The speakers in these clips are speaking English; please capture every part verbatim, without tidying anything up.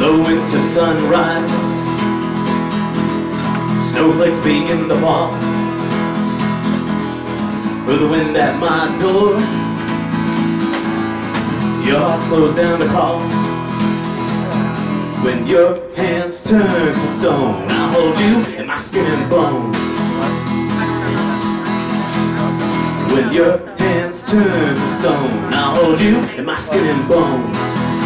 the winter sunrise, snowflakes begin to fall, or the wind at my door, your heart slows down to call. When your hands turn to stone, I'll hold you in my skin and bones. When your hands turn to stone, I'll hold you in my skin and bones.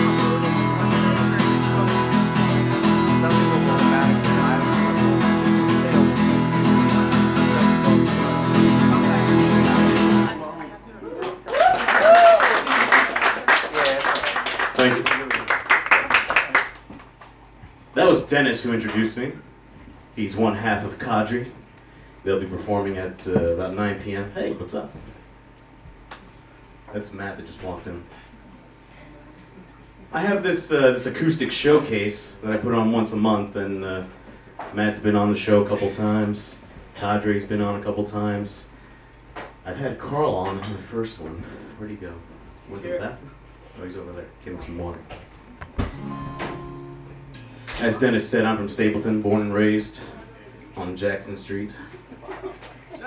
Thank you. That was Dennis who introduced me. He's one half of Cadre. They'll be performing at uh, about nine p m Hey, what's up? That's Matt that just walked in. I have this uh, this acoustic showcase that I put on once a month, and uh, Matt's been on the show a couple times. Cadre's been on a couple times. I've had Carl on in the first one. Where'd he go? Was it the bathroom? Oh, he's over there. Give him some water. As Dennis said, I'm from Stapleton, born and raised on Jackson Street. It's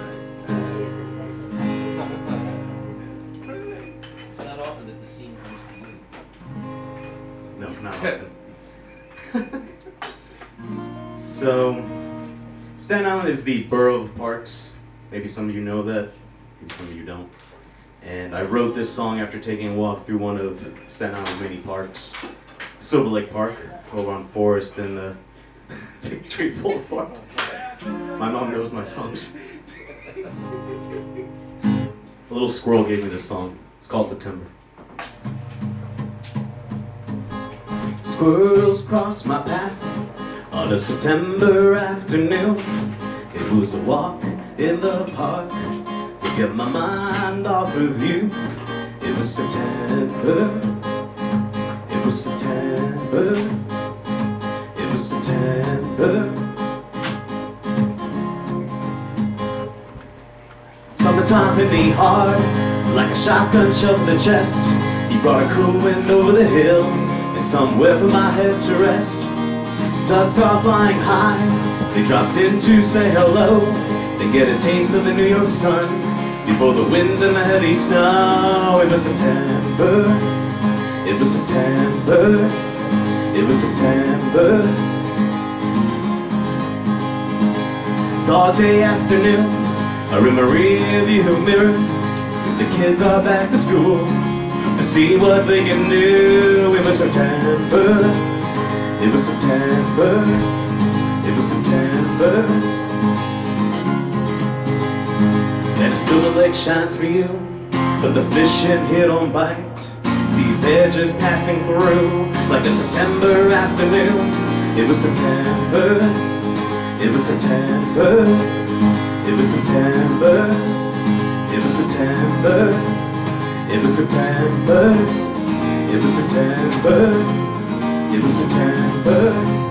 not often that the scene comes to you. No, not often. So, Staten Island is the borough of parks. Maybe some of you know that, maybe some of you don't. And I wrote this song after taking a walk through one of Staten Island's many parks, Silver Lake Park, over on Forest and uh, Victory Boulevard. My mom knows my songs. A little squirrel gave me this song. It's called September. Squirrels cross my path on a September afternoon. It was a walk in the park to get my mind off of you. It was September. It was September. It was September. Summertime hit me hard, like a shotgun shoved in the chest. He brought a cool wind over the hill, and somewhere for my head to rest. Ducks are flying high, they dropped in to say hello. They get a taste of the New York sun before the winds and the heavy snow. It was September. It was September. It was September. All day afternoons are in my rearview mirror. The kids are back to school to see what they can do. It was September. It was September. It was September. And a Silver Lake shines for you, but the fish in here don't bite. See, they're just passing through like a September afternoon. It was September. It was September. It was September. It was September. It was September. It was September. It was September.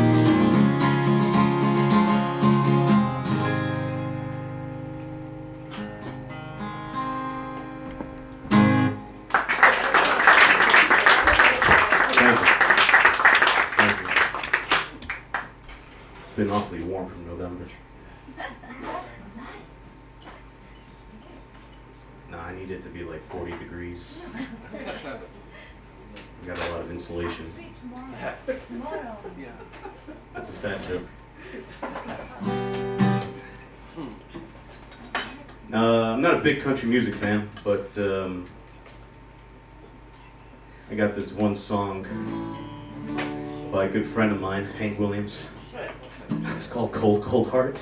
It's been awfully warm from November. No, I need it to be like forty degrees. We got a lot of insulation. Tomorrow. That's a fat joke. Uh, I'm not a big country music fan, but um, I got this one song by a good friend of mine, Hank Williams. It's called Cold, Cold Heart.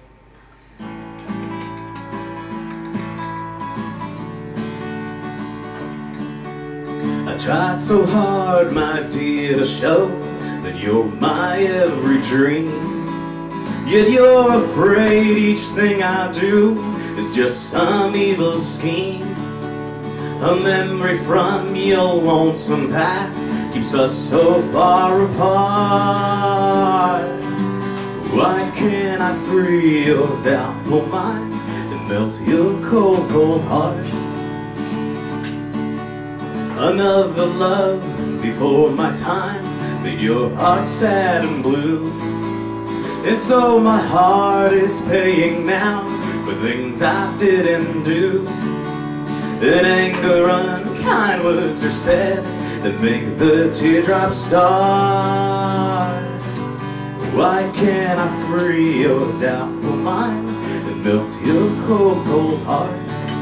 I tried so hard, my dear, to show that you're my every dream. Yet you're afraid each thing I do is just some evil scheme. A memory from your lonesome past keeps us so far apart. Why can't I free your doubtful mind and melt your cold, cold heart? Another love before my time, made your heart sad and blue. And so my heart is paying now for things I didn't do. In anger, unkind words are said that make the teardrops start. Why can't I free your doubtful mind and melt your cold, cold heart?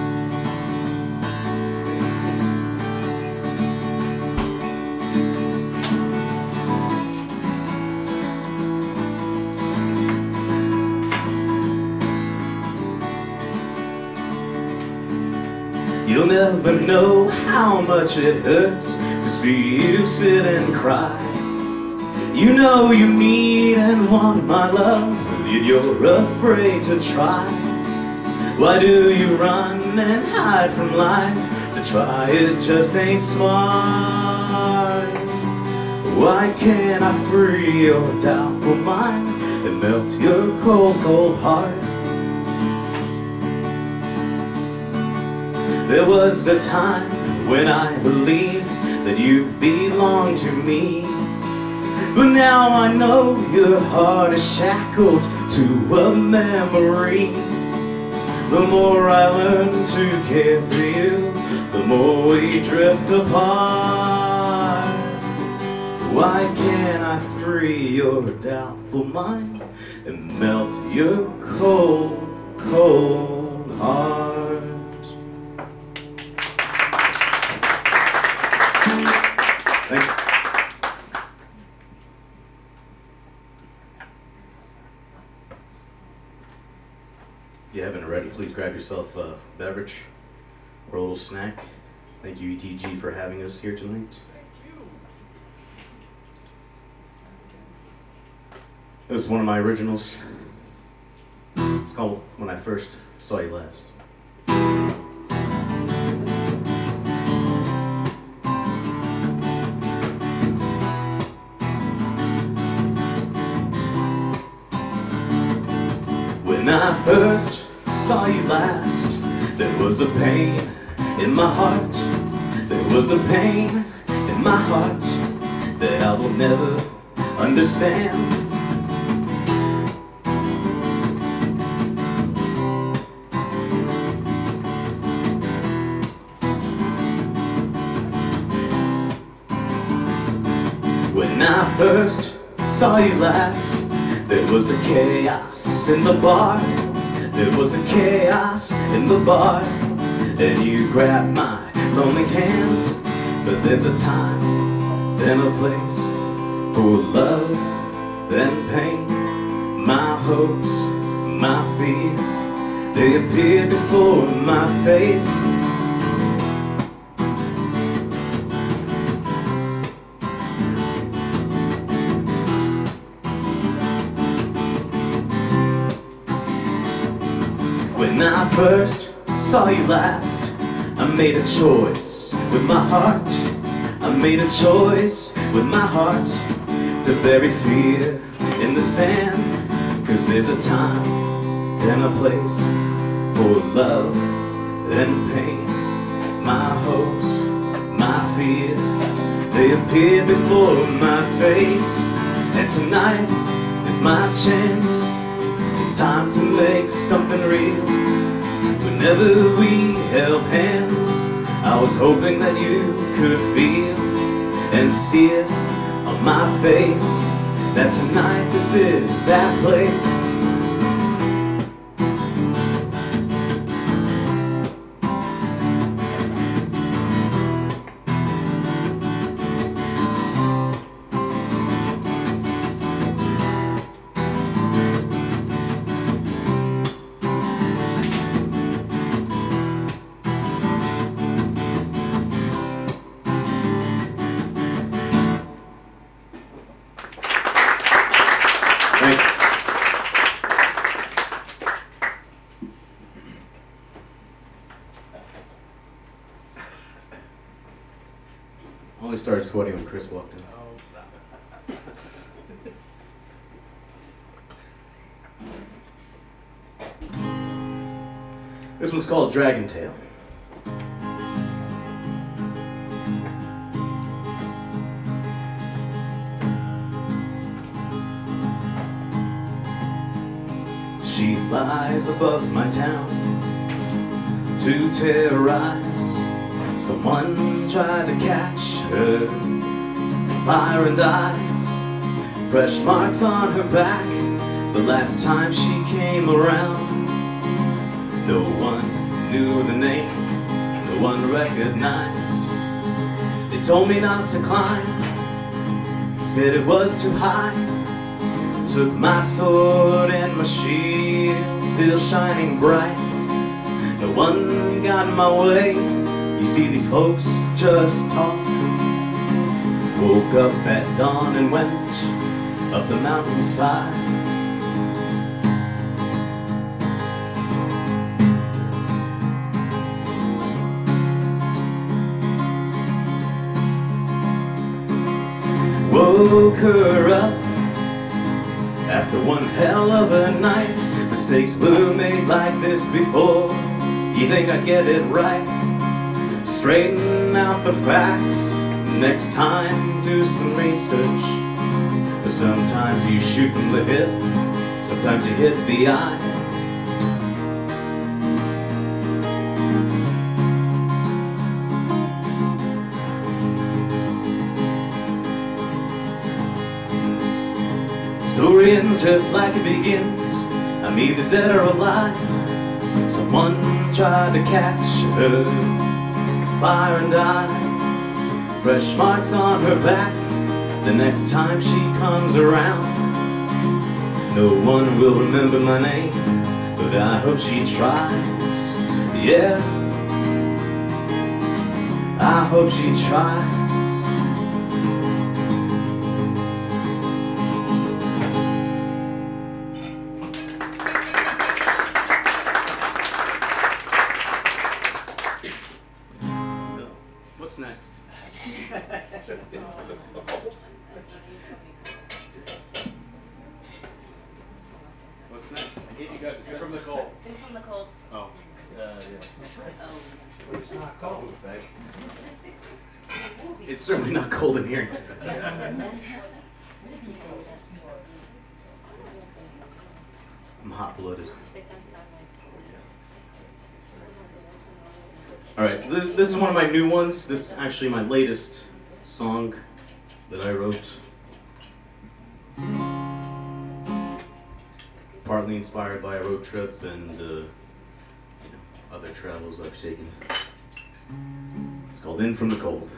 You'll never know how much it hurts to see you sit and cry. You know you need and want my love, yet you're afraid to try. Why do you run and hide from life? To try it just ain't smart. Why can't I free your doubtful mind and melt your cold, cold heart? There was a time when I believed that you belonged to me, but now I know your heart is shackled to a memory. The more I learn to care for you, the more we drift apart. Why can't I free your doubtful mind and melt your cold, cold heart? Thanks. If you haven't already, please grab yourself a beverage or a little snack. Thank you, E T G, for having us here tonight. Thank you. It was one of my originals. It's called When I First Saw You Last. When I first saw you last, there was a pain in my heart. There was a pain in my heart that I will never understand. When I first saw you last, there was a chaos in the bar. There was a chaos in the bar. And you grabbed my lonely hand. But there's a time and a place for love and pain. My hopes, my fears, they appeared before my face. When I first saw you last, I made a choice with my heart. I made a choice with my heart to bury fear in the sand. Cause there's a time and a place for love and pain. My hopes, my fears, they appear before my face. And tonight is my chance. It's time to make something real. Whenever we held hands, I was hoping that you could feel and see it on my face, that tonight this is that place. I only started sweating when Chris walked in. Oh, stop it. This one's called Dragon Tail. She flies above my town to terrorize. Someone tried to catch her, fire and ice, fresh marks on her back the last time she came around. No one knew the name, no one recognized. They told me not to climb, said it was too high. Took my sword and my shield, still shining bright. No one got in my way, you see these folks just talk. Woke up at dawn and went up the mountainside. Woke her up after one hell of a night. Mistakes were made like this before. You think I'd get it right? Straighten out the facts. Next time, do some research. But sometimes you shoot from the hip, sometimes you hit the eye. Story ends just like it begins. I'm either dead or alive. Someone tried to catch her, fire and ice, fresh marks on her back the next time she comes around. No one will remember my name, but I hope she tries. Yeah, I hope she tries. What's next? What's next? I gave you guys a set. From the cold. In from the cold. Oh. Uh, yeah. Oh. It's not cold. It's certainly not cold in here. I'm hot-blooded. Alright, so this, this is one of my new ones. This is actually my latest song that I wrote. Partly inspired by a road trip and uh, you know, other travels I've taken. It's called In From the Cold.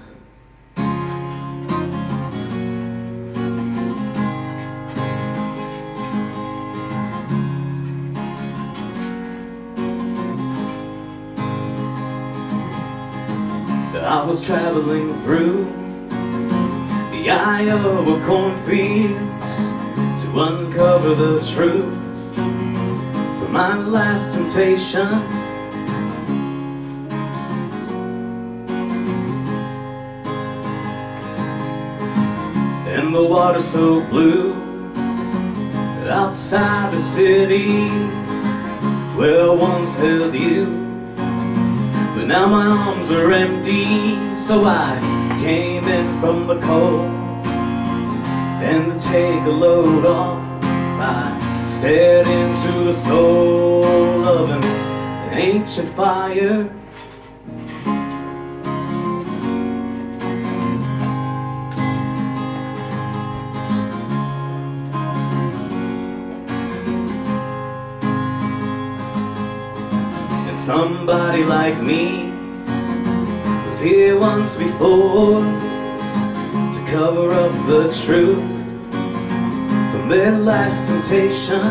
I was traveling through the Iowa cornfields to uncover the truth from my last temptation. And the water so blue outside the city where I once held you. But now my arms are empty, so I came in from the cold. And to take a load off, I stared into the soul of an ancient fire. Somebody like me was here once before to cover up the truth from their last temptation.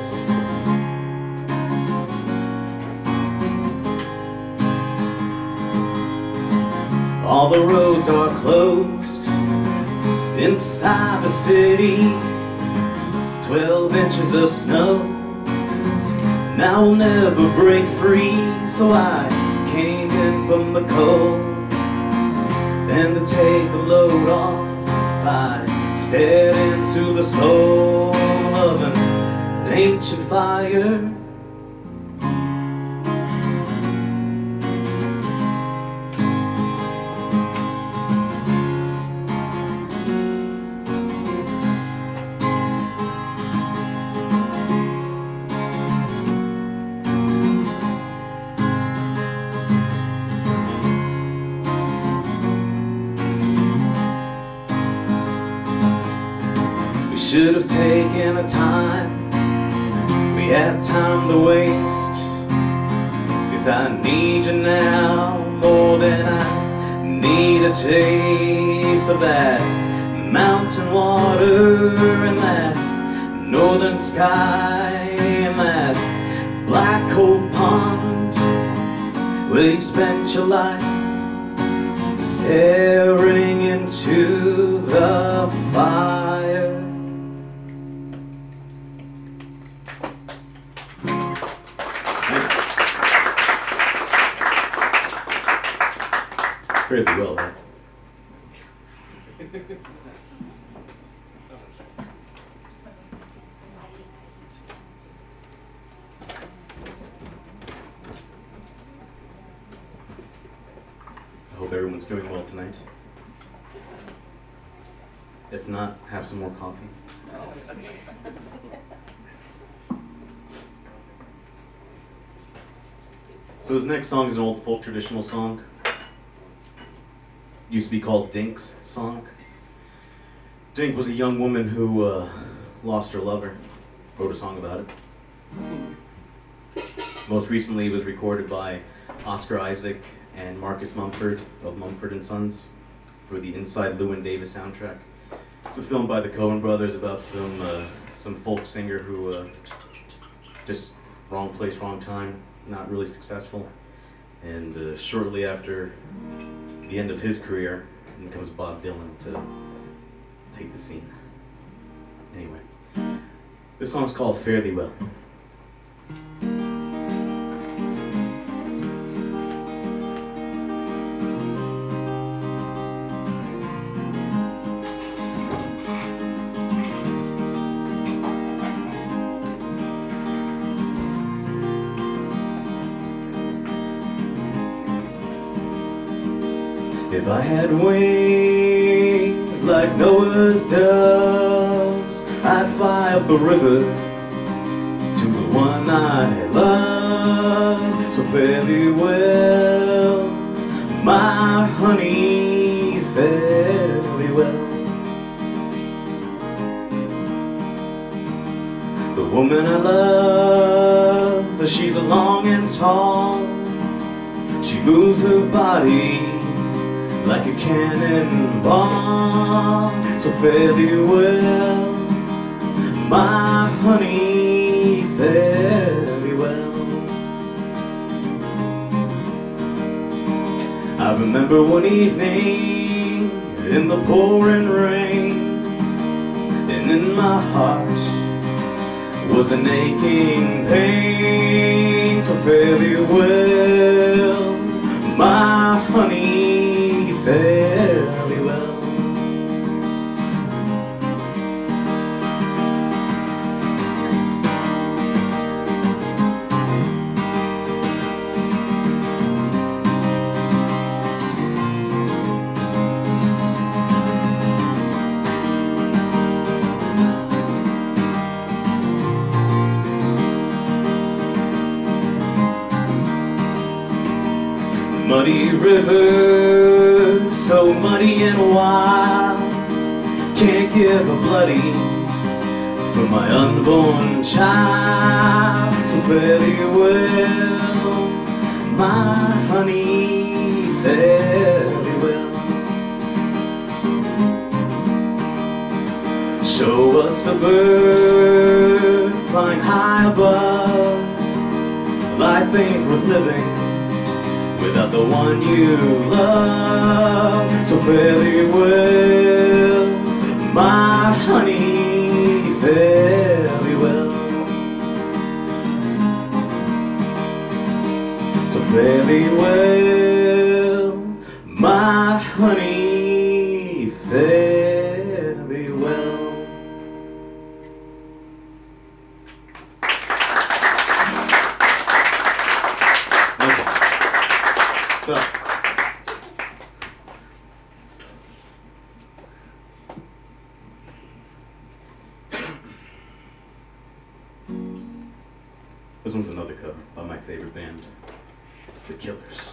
All the roads are closed inside the city, twelve inches of snow. Now we'll never break free, so I came in from the cold. And to take the load off, I stared into the soul of an ancient fire. should have taken the time. We had time to waste. 'Cause I need you now more than I need a taste of that mountain water and that northern sky and that black hole pond where you spent your life staring into the fire. Fairly well, right? I hope everyone's doing well tonight. If not, have some more coffee. So this next song is an old folk traditional song. Used to be called Dink's song. Dink was a young woman who uh, lost her lover. Wrote a song about it. Most recently it was recorded by Oscar Isaac and Marcus Mumford of Mumford and Sons for the Inside Llewyn Davis soundtrack. It's a film by the Coen brothers about some uh, some folk singer who uh, just wrong place, wrong time, not really successful. And uh, shortly after the end of his career, in comes Bob Dylan to take the scene. Anyway, this song's called Fare Thee Well. If I had wings like Noah's doves, I'd fly up the river to the one I love. So fare thee well, my honey, fare thee well. The woman I love, she's long and tall. She moves her body like a cannonball. So fare thee well, my honey, fare thee well. I remember one evening in the pouring rain, and in my heart was an aching pain. So fare thee well, my honey, fare thee well. Muddy river, so muddy and wild, can't give a bloody for my unborn child. So fare thee well, my honey, fare thee well. Show us a bird flying high above. Life ain't worth living without the one you love. So fare thee well, my honey, fare thee well. So fare thee well, my honey, fare thee well. So, this one's another cover by my favorite band, The Killers.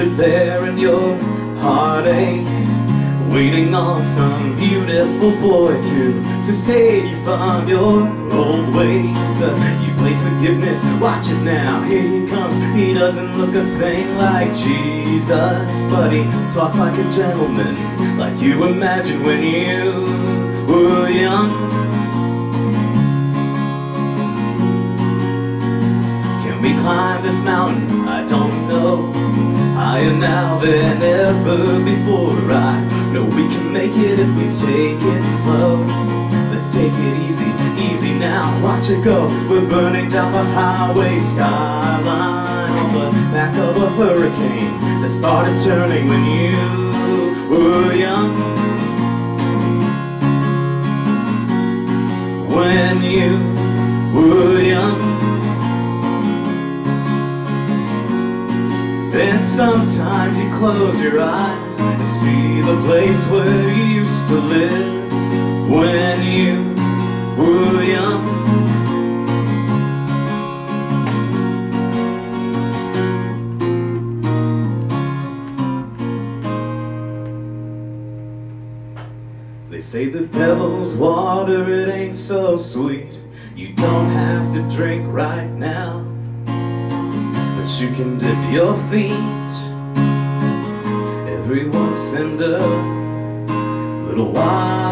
sit there in your heartache, waiting on some beautiful boy to to say you found your old ways. Uh, you play forgiveness, watch it now, here he comes. He doesn't look a thing like Jesus, but he talks like a gentleman, like you imagined when you were young. Can we climb this mountain? I don't know. Higher now than ever before. I know we can make it if we take it slow. Let's take it easy, easy now, watch it go. We're burning down the highway skyline on the back of a hurricane that started turning when you were young. When you were young. Then sometimes you close your eyes and see the place where you used to live when you were young. They say the devil's water, it ain't so sweet. You don't have to drink right now, but you can dip your feet every once in a little while.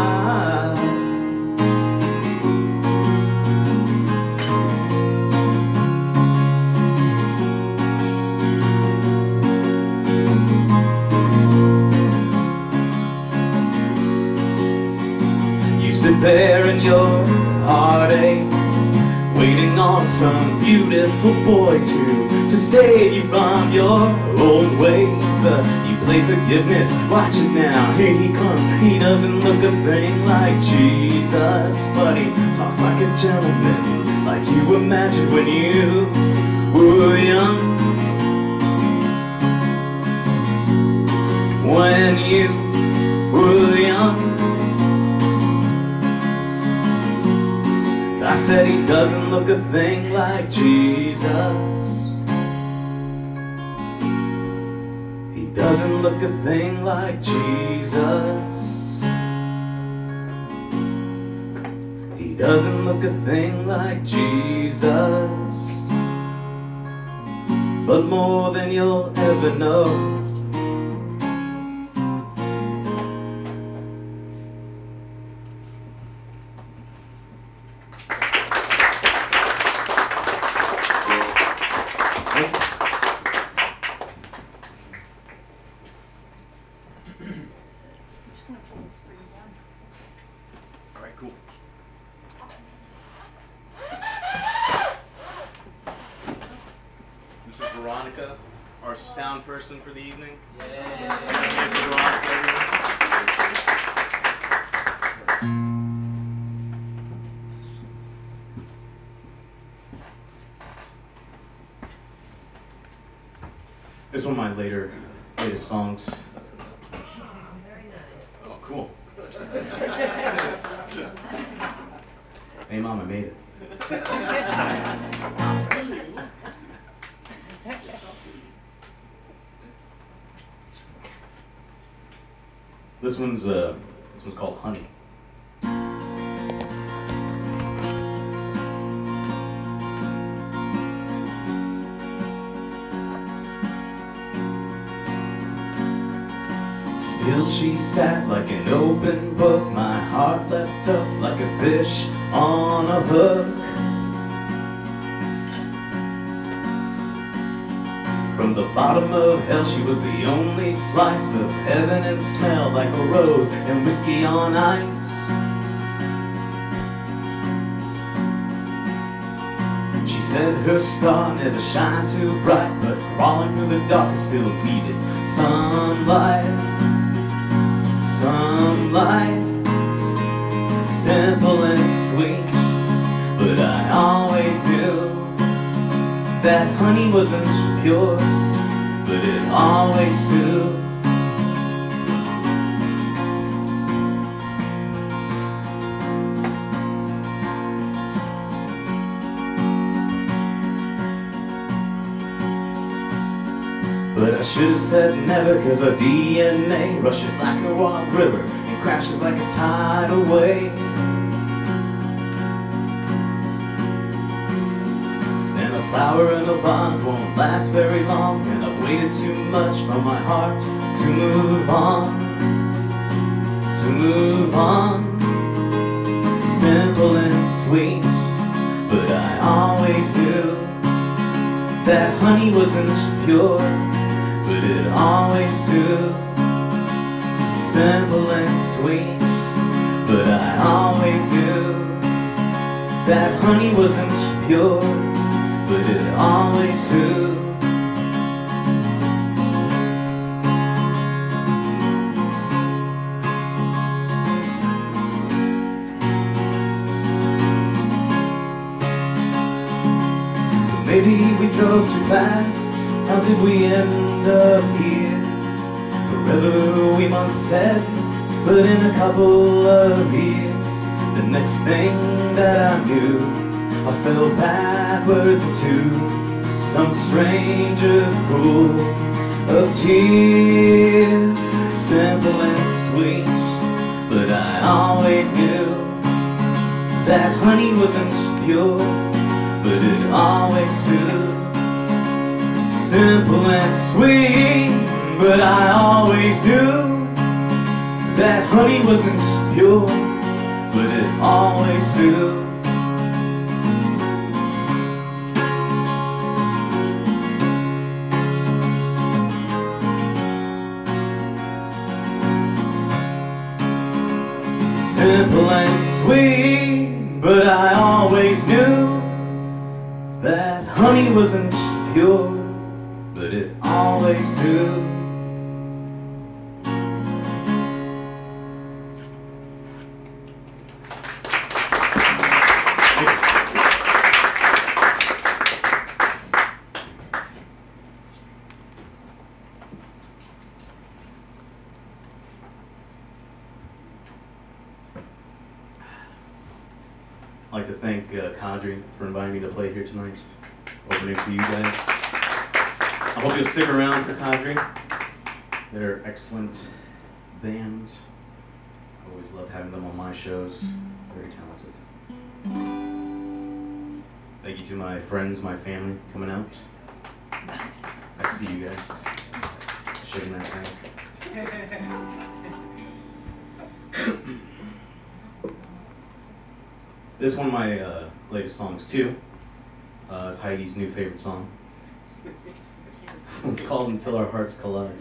You sit there in your heartache, waiting on some beautiful boy to to say you found your old ways. Uh, you play forgiveness, watch it now, here he comes. He doesn't look a thing like Jesus, but he talks like a gentleman, like you imagined when you were young. When you were young. I said he doesn't look a thing like Jesus. He doesn't look a thing like Jesus. He doesn't look a thing like Jesus. But more than you'll ever know. Alright, cool. This is Veronica, our sound person for the evening. Yay! This is one of my later, latest songs. Very nice. Oh, cool. Hey, Mom, I made it. This one's uh, this one's called Honey. Still she sat like an open book, my heart leapt up like a fish on a hook. From the bottom of hell she was the only slice of heaven, and smelled like a rose and whiskey on ice. She said her star never shined too bright, but crawling through the dark still needed sunlight. Sunlight, simple and sweet, but I always knew that honey wasn't pure, but it always do. But I should have said never, cause our D N A rushes like a wild river and crashes like a tidal wave. And a flower and the vines won't last very long, and I've waited too much for my heart to move on, to move on. Simple and sweet, but I always knew that honey wasn't pure, but it always do. Simple and sweet, but I always knew that honey wasn't pure, but it always do. Maybe we drove too fast. How did we end up here? Forever we once said, but in a couple of years, the next thing that I knew, I fell backwards into some stranger's pool of tears. Simple and sweet, but I always knew that honey wasn't pure, but it always do. Simple and sweet, but I always knew that honey wasn't pure, but it always do. Simple and sweet, but I always knew that honey wasn't pure, but it always do. I'd like to thank uh, Cadre for inviting me to play here tonight, opening for you guys. I hope you'll stick around for Cadre. They're an excellent band. I always love having them on my shows. Very talented. Thank you to my friends, my family coming out. I see you guys shaking that thing. This is one of my uh, latest songs too. Uh, it's Heidi's new favorite song. This one's called Until Our Hearts Collide.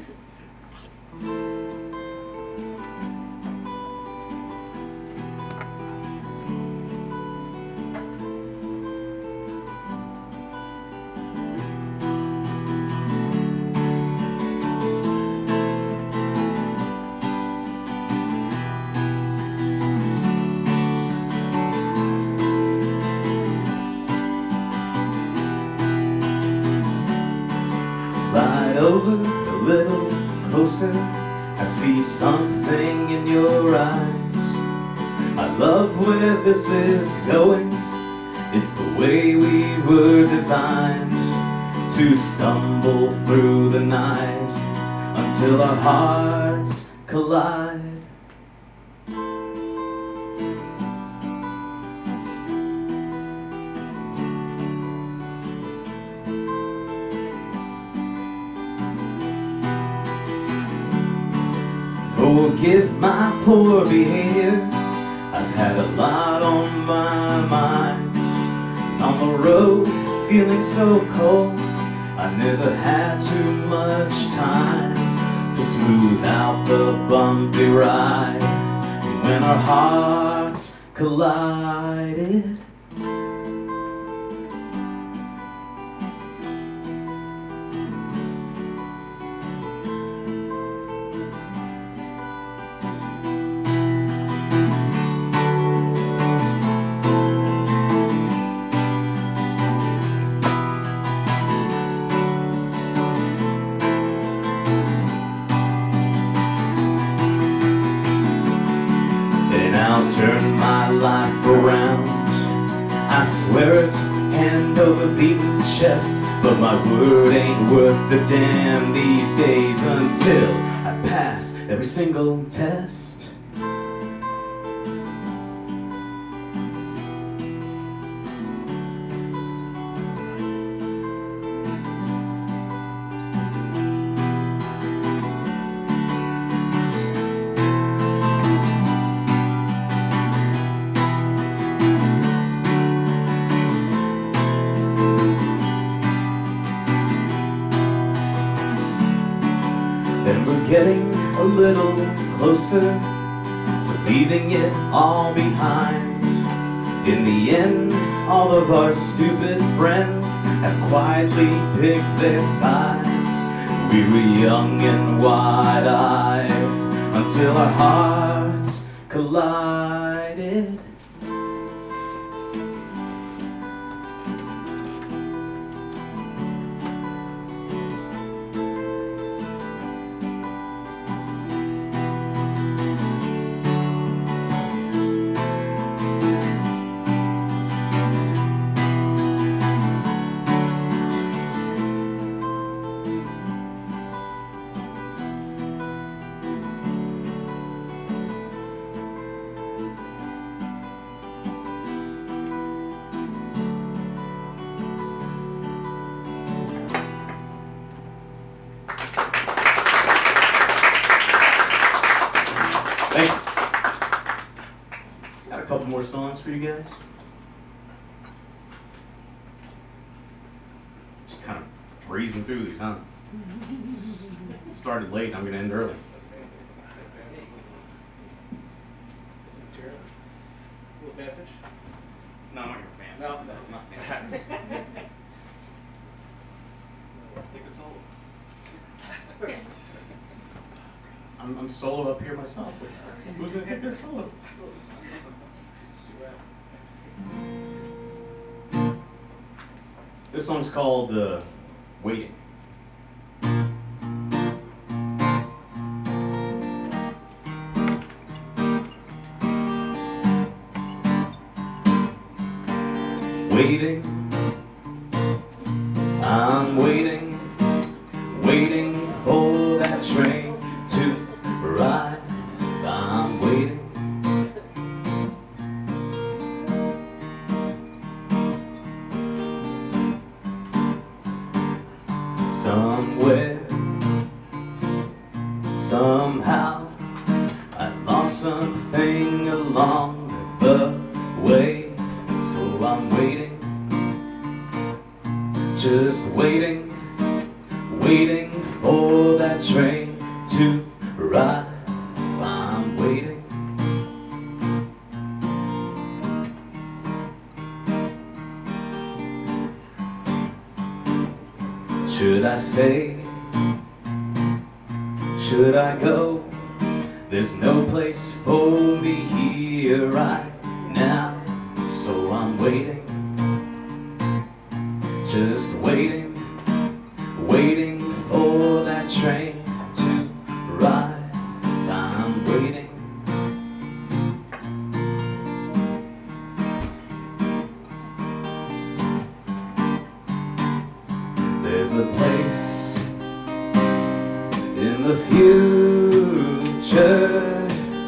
Slide over a little closer. I see something in your eyes. I love where this is going. It's the way we were designed to stumble through the night until our hearts collide. Forgive my poor behavior. I've had a lot on my mind. On the road, feeling so cold. I never had too much time to smooth out the bumpy ride. And when our hearts collided, turn my life around. I swear it, hand over beaten chest. but my word ain't worth the damn these days until I pass every single test. And we're getting a little closer to leaving it all behind. In the end, all of our stupid friends have quietly picked their sides. We were young and wide-eyed until our hearts collided. Thank you. Got a couple more songs for you guys. Just kind of breezing through these, huh? Started late, I'm going to end early. Little fanfish? No, I'm not your fan. No, no. I'm not a fan. Take a solo. I'm, I'm solo up here myself. Who's going to take their solo? This song's called uh, Waiting. Waiting, I'm waiting, waiting for that train to arrive. I'm waiting. Somewhere, somehow, I lost something along the way, so I'm waiting, just waiting, waiting for that train to arrive. I'm waiting. Should I stay? Should I go? There's no place for me here right now, so I'm waiting, just waiting, waiting for that train to arrive. I'm waiting. There's a place in the future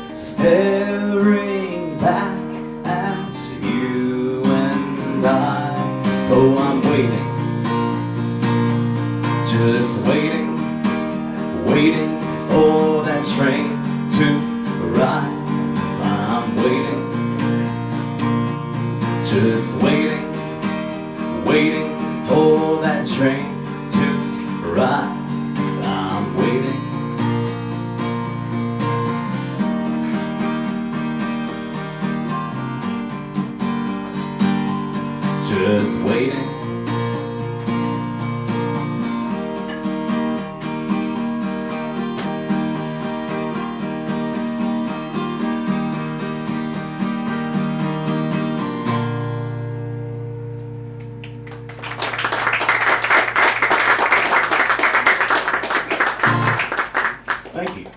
staring back at you and I, so I'm waiting, just waiting, waiting for that train to arrive. I'm waiting, just waiting, waiting for that train to arrive. I'm waiting. Just waiting. Thank you.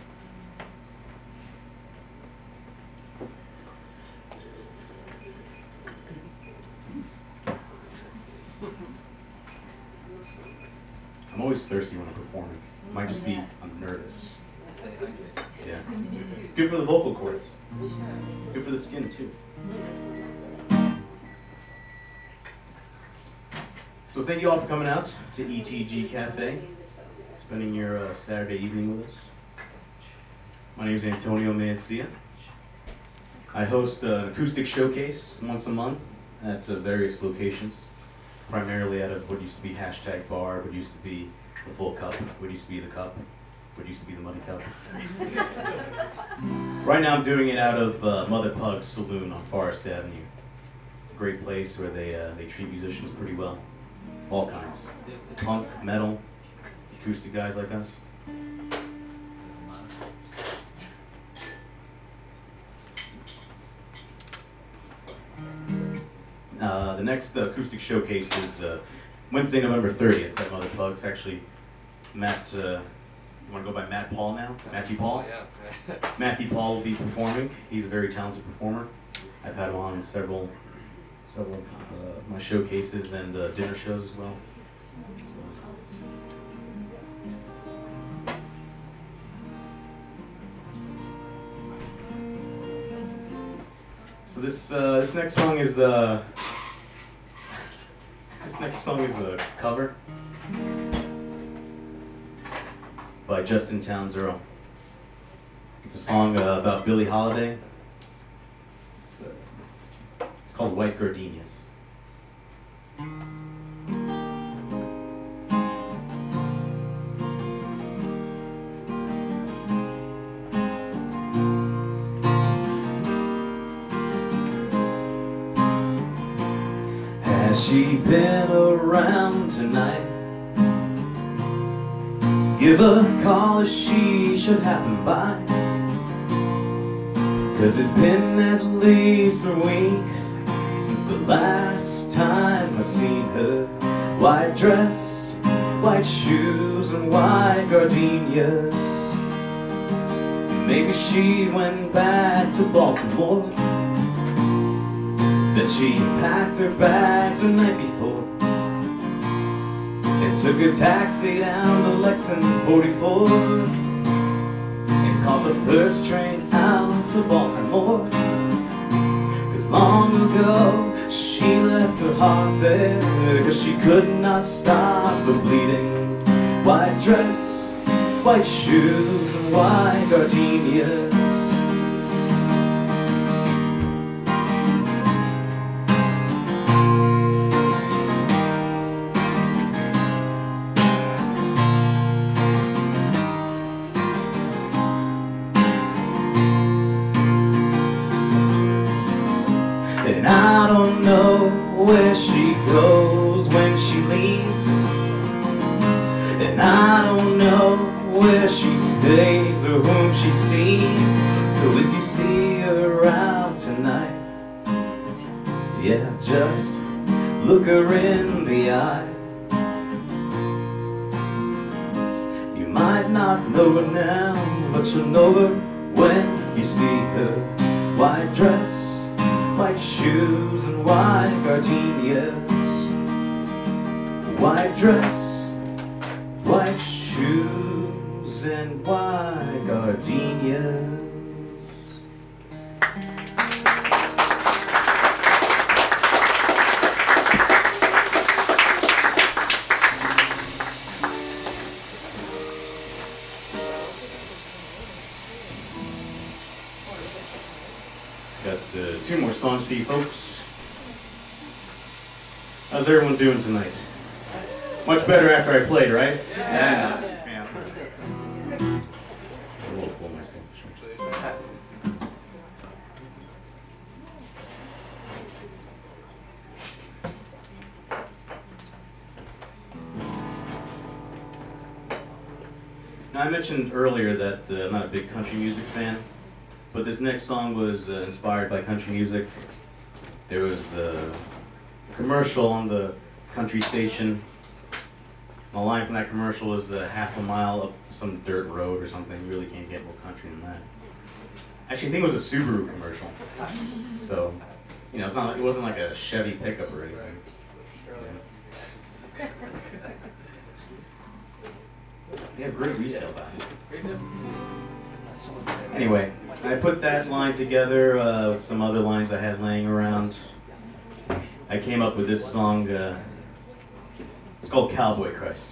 always thirsty when I'm performing. Might just be, I'm nervous. Yeah. It's good for the vocal cords. Good for the skin too. So thank you all for coming out to E T G Cafe, spending your uh, Saturday evening with us. My name is Antonio Mancia. I host an acoustic showcase once a month at uh, various locations, primarily out of what used to be Hashtag Bar, what used to be the Full Cup, what used to be the Cup, what used to be the Muddy Cup. Right now I'm doing it out of uh, Mother Pug's Saloon on Forest Avenue. It's a great place where they uh, they treat musicians pretty well. All kinds. Punk, metal, acoustic guys like us. Uh, the next uh, acoustic showcase is uh, Wednesday, November thirtieth at Mother Pug's. Actually, Matt, uh, you want to go by Matt Paul now? Matthew Paul? Yeah. Matthew Paul will be performing. He's a very talented performer. I've had him on several several uh, my showcases and uh, dinner shows as well. So, so this uh, this next song is uh, this next song is a cover by Justin Townes Earl. It's a song uh, about Billie Holiday. It's, uh, it's called White Gardenias. Has she been around tonight? Give a call if she should happen by, 'cause it's been at least a week since the last time I seen her. White dress, white shoes, and white gardenias. Maybe she went back to Baltimore, that she packed her bags the night before and took a taxi down to Lexington forty-four and caught the first train out to Baltimore. 'Cause long ago she left her heart there, 'cause she could not stop the bleeding. White dress, white shoes, and white gardenias. And I don't know where she goes when she leaves, and I don't know where she stays or whom she sees. So if you see her out tonight, yeah, just look her in the eye. You might not know her now, but you'll know her when you see her. White dress, white shoes, and white gardenias. White dress, white shoes, and white gardenias. Got uh, two more songs for you folks. How's everyone doing tonight? Much better after I played, right? Yeah. Yeah. I won't fool myself. Now, I mentioned earlier that uh, I'm not a big country music fan. But this next song was uh, inspired by country music. There was uh, a commercial on the country station. The line from that commercial was uh, half a mile up some dirt road or something. You really can't get more country than that. Actually, I think it was a Subaru commercial. So, you know, it's not like, it wasn't like a Chevy pickup or anything. Yeah. They have great resale value. Anyway, I put that line together uh, with some other lines I had laying around. I came up with this song. Uh, it's called Cowboy Christ.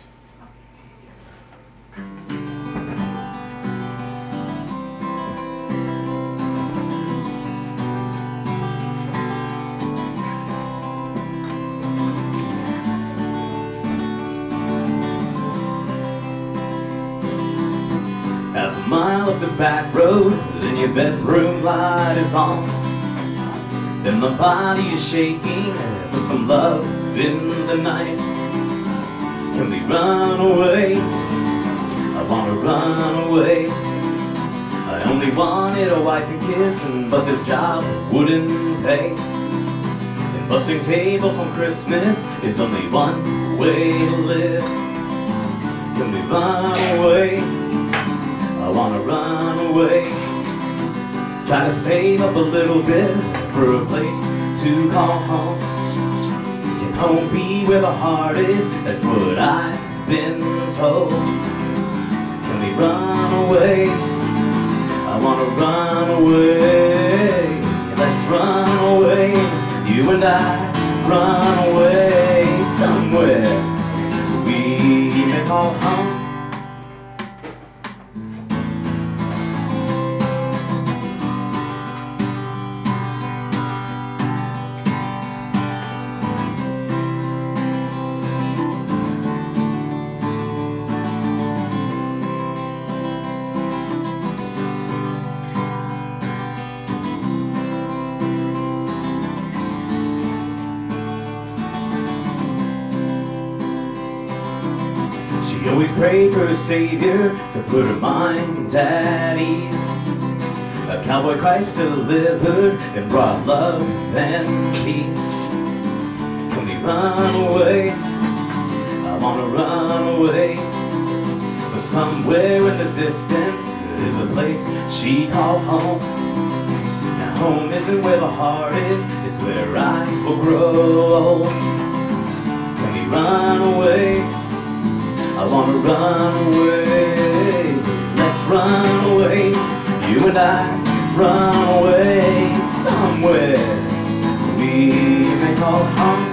Half a mile up this back road, then your bedroom light is on. Then my body is shaking for some love in the night. Can we run away? I wanna run away. I only wanted a wife and kids, and but this job wouldn't pay. And bussing tables on Christmas is only one way to live. Can we run away? I wanna run away. Try to save up a little bit for a place to call home. Can home be where the heart is? That's what I've been told. Can we run away? I wanna run away. Let's run away. You and I run away somewhere we may call home. She always prayed for a savior to put her mind at ease. A cowboy Christ delivered and brought love and peace. Can we run away? I wanna run away. But somewhere in the distance is a place she calls home. Now home isn't where the heart is, it's where I will grow old. Can we run away? I wanna run away. Let's run away. You and I run away somewhere we may call home.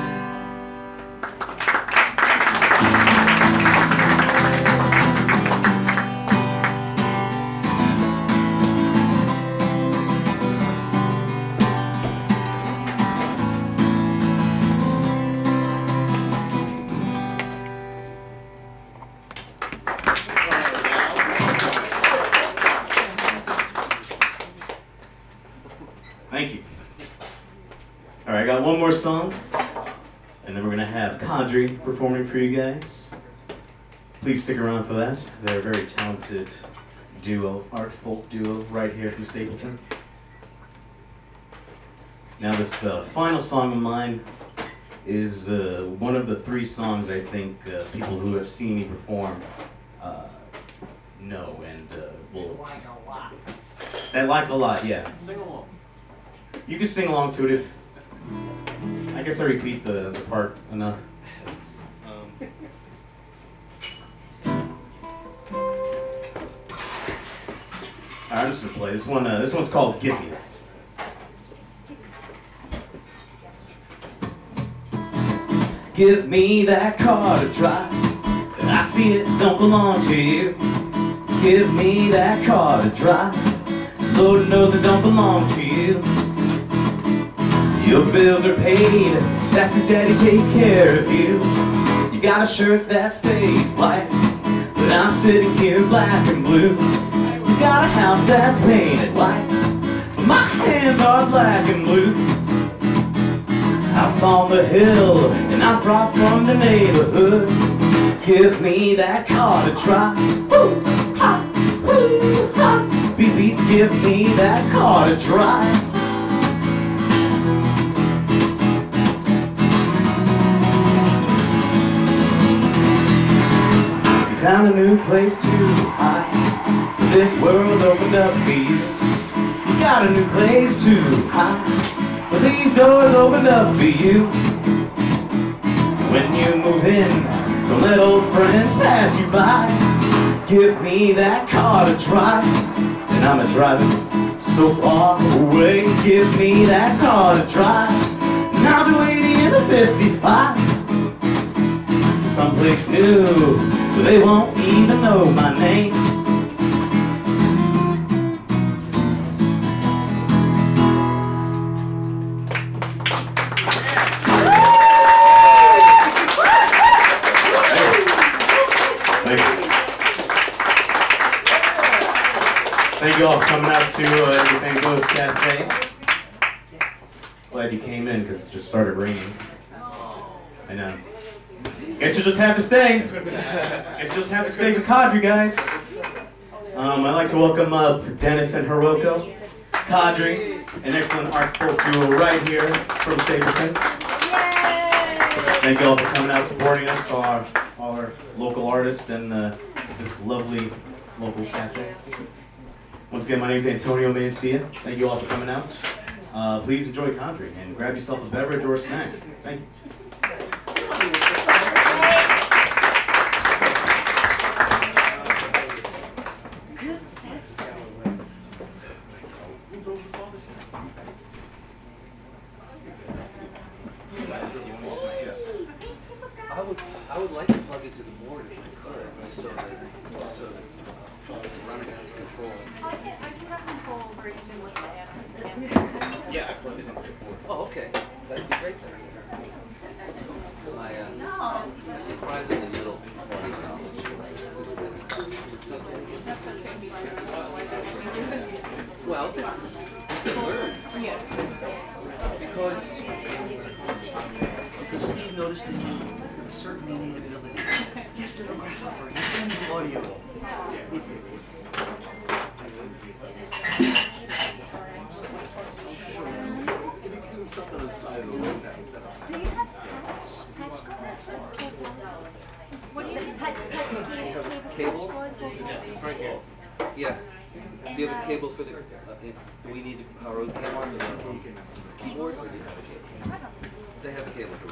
Thank you. All right, I got one more song, and then we're gonna have Kadri performing for you guys. Please stick around for that. They're a very talented duo, art folk duo, right here from Stapleton. Now this uh, final song of mine is uh, one of the three songs I think uh, people who have seen me perform uh, know and uh, will Like a lot. I like a lot. Yeah. Sing along. You can sing along to it if, I guess I repeat the, the part enough. Um, Alright, I'm just gonna play this one. Uh, this one's called Give Me This. Give me that car to drive. I see it don't belong to you. Give me that car to drive. Lord knows it don't belong to you. Your bills are paid, that's 'cause Daddy takes care of you. You got a shirt that stays white, but I'm sitting here black and blue. You got a house that's painted white, but my hands are black and blue. House on the hill, and I'm far from the neighborhood. Give me that car to drive. Woo, ha, woo, ha. Beep, beep, give me that car to drive. Found a new place to hide. This world opened up for you. You got a new place to hide. But these doors opened up for you. When you move in, don't let old friends pass you by. Give me that car to drive, and I'm a driving so far away. Give me that car to drive, and I'll do eighty in a fifty-five. Someplace new, where they won't even know my name. Thank you all for coming out to uh, Everything Goes Cafe. Glad you came in because it just started raining. I know. Guess you just have to stay. Guess you just have to stay for Kadri, guys. Um, I'd like to welcome up Dennis and Hiroko. Kadri, an excellent art folk duo right here from Stapleton. Thank you all for coming out supporting us, all our, all our local artists and uh, this lovely local cafe. Once again, my name is Antonio Mancia. Thank you all for coming out. Uh, please enjoy Kadri and grab yourself a beverage or a snack. Thank you. I would, I would like to plug it to the board if I could, so that, so that running has control. I do have control over even with the animals. Yeah, I plugged it into the board. Oh, okay. That'd be great then. My, uh, surprisingly little audio knowledge. Well, you can learn. Because, because Steve noticed in you a certain innate ability. Yes, little grasshopper, you send the audio. Do you have touch, touch cords? What do you have? Touch, touch cable, Cable? touch cord? Yes, it's right here. Yeah. Do you have a cable for the, uh, do we need our own cable on the keyboard, or do you have a cable? They have a cable.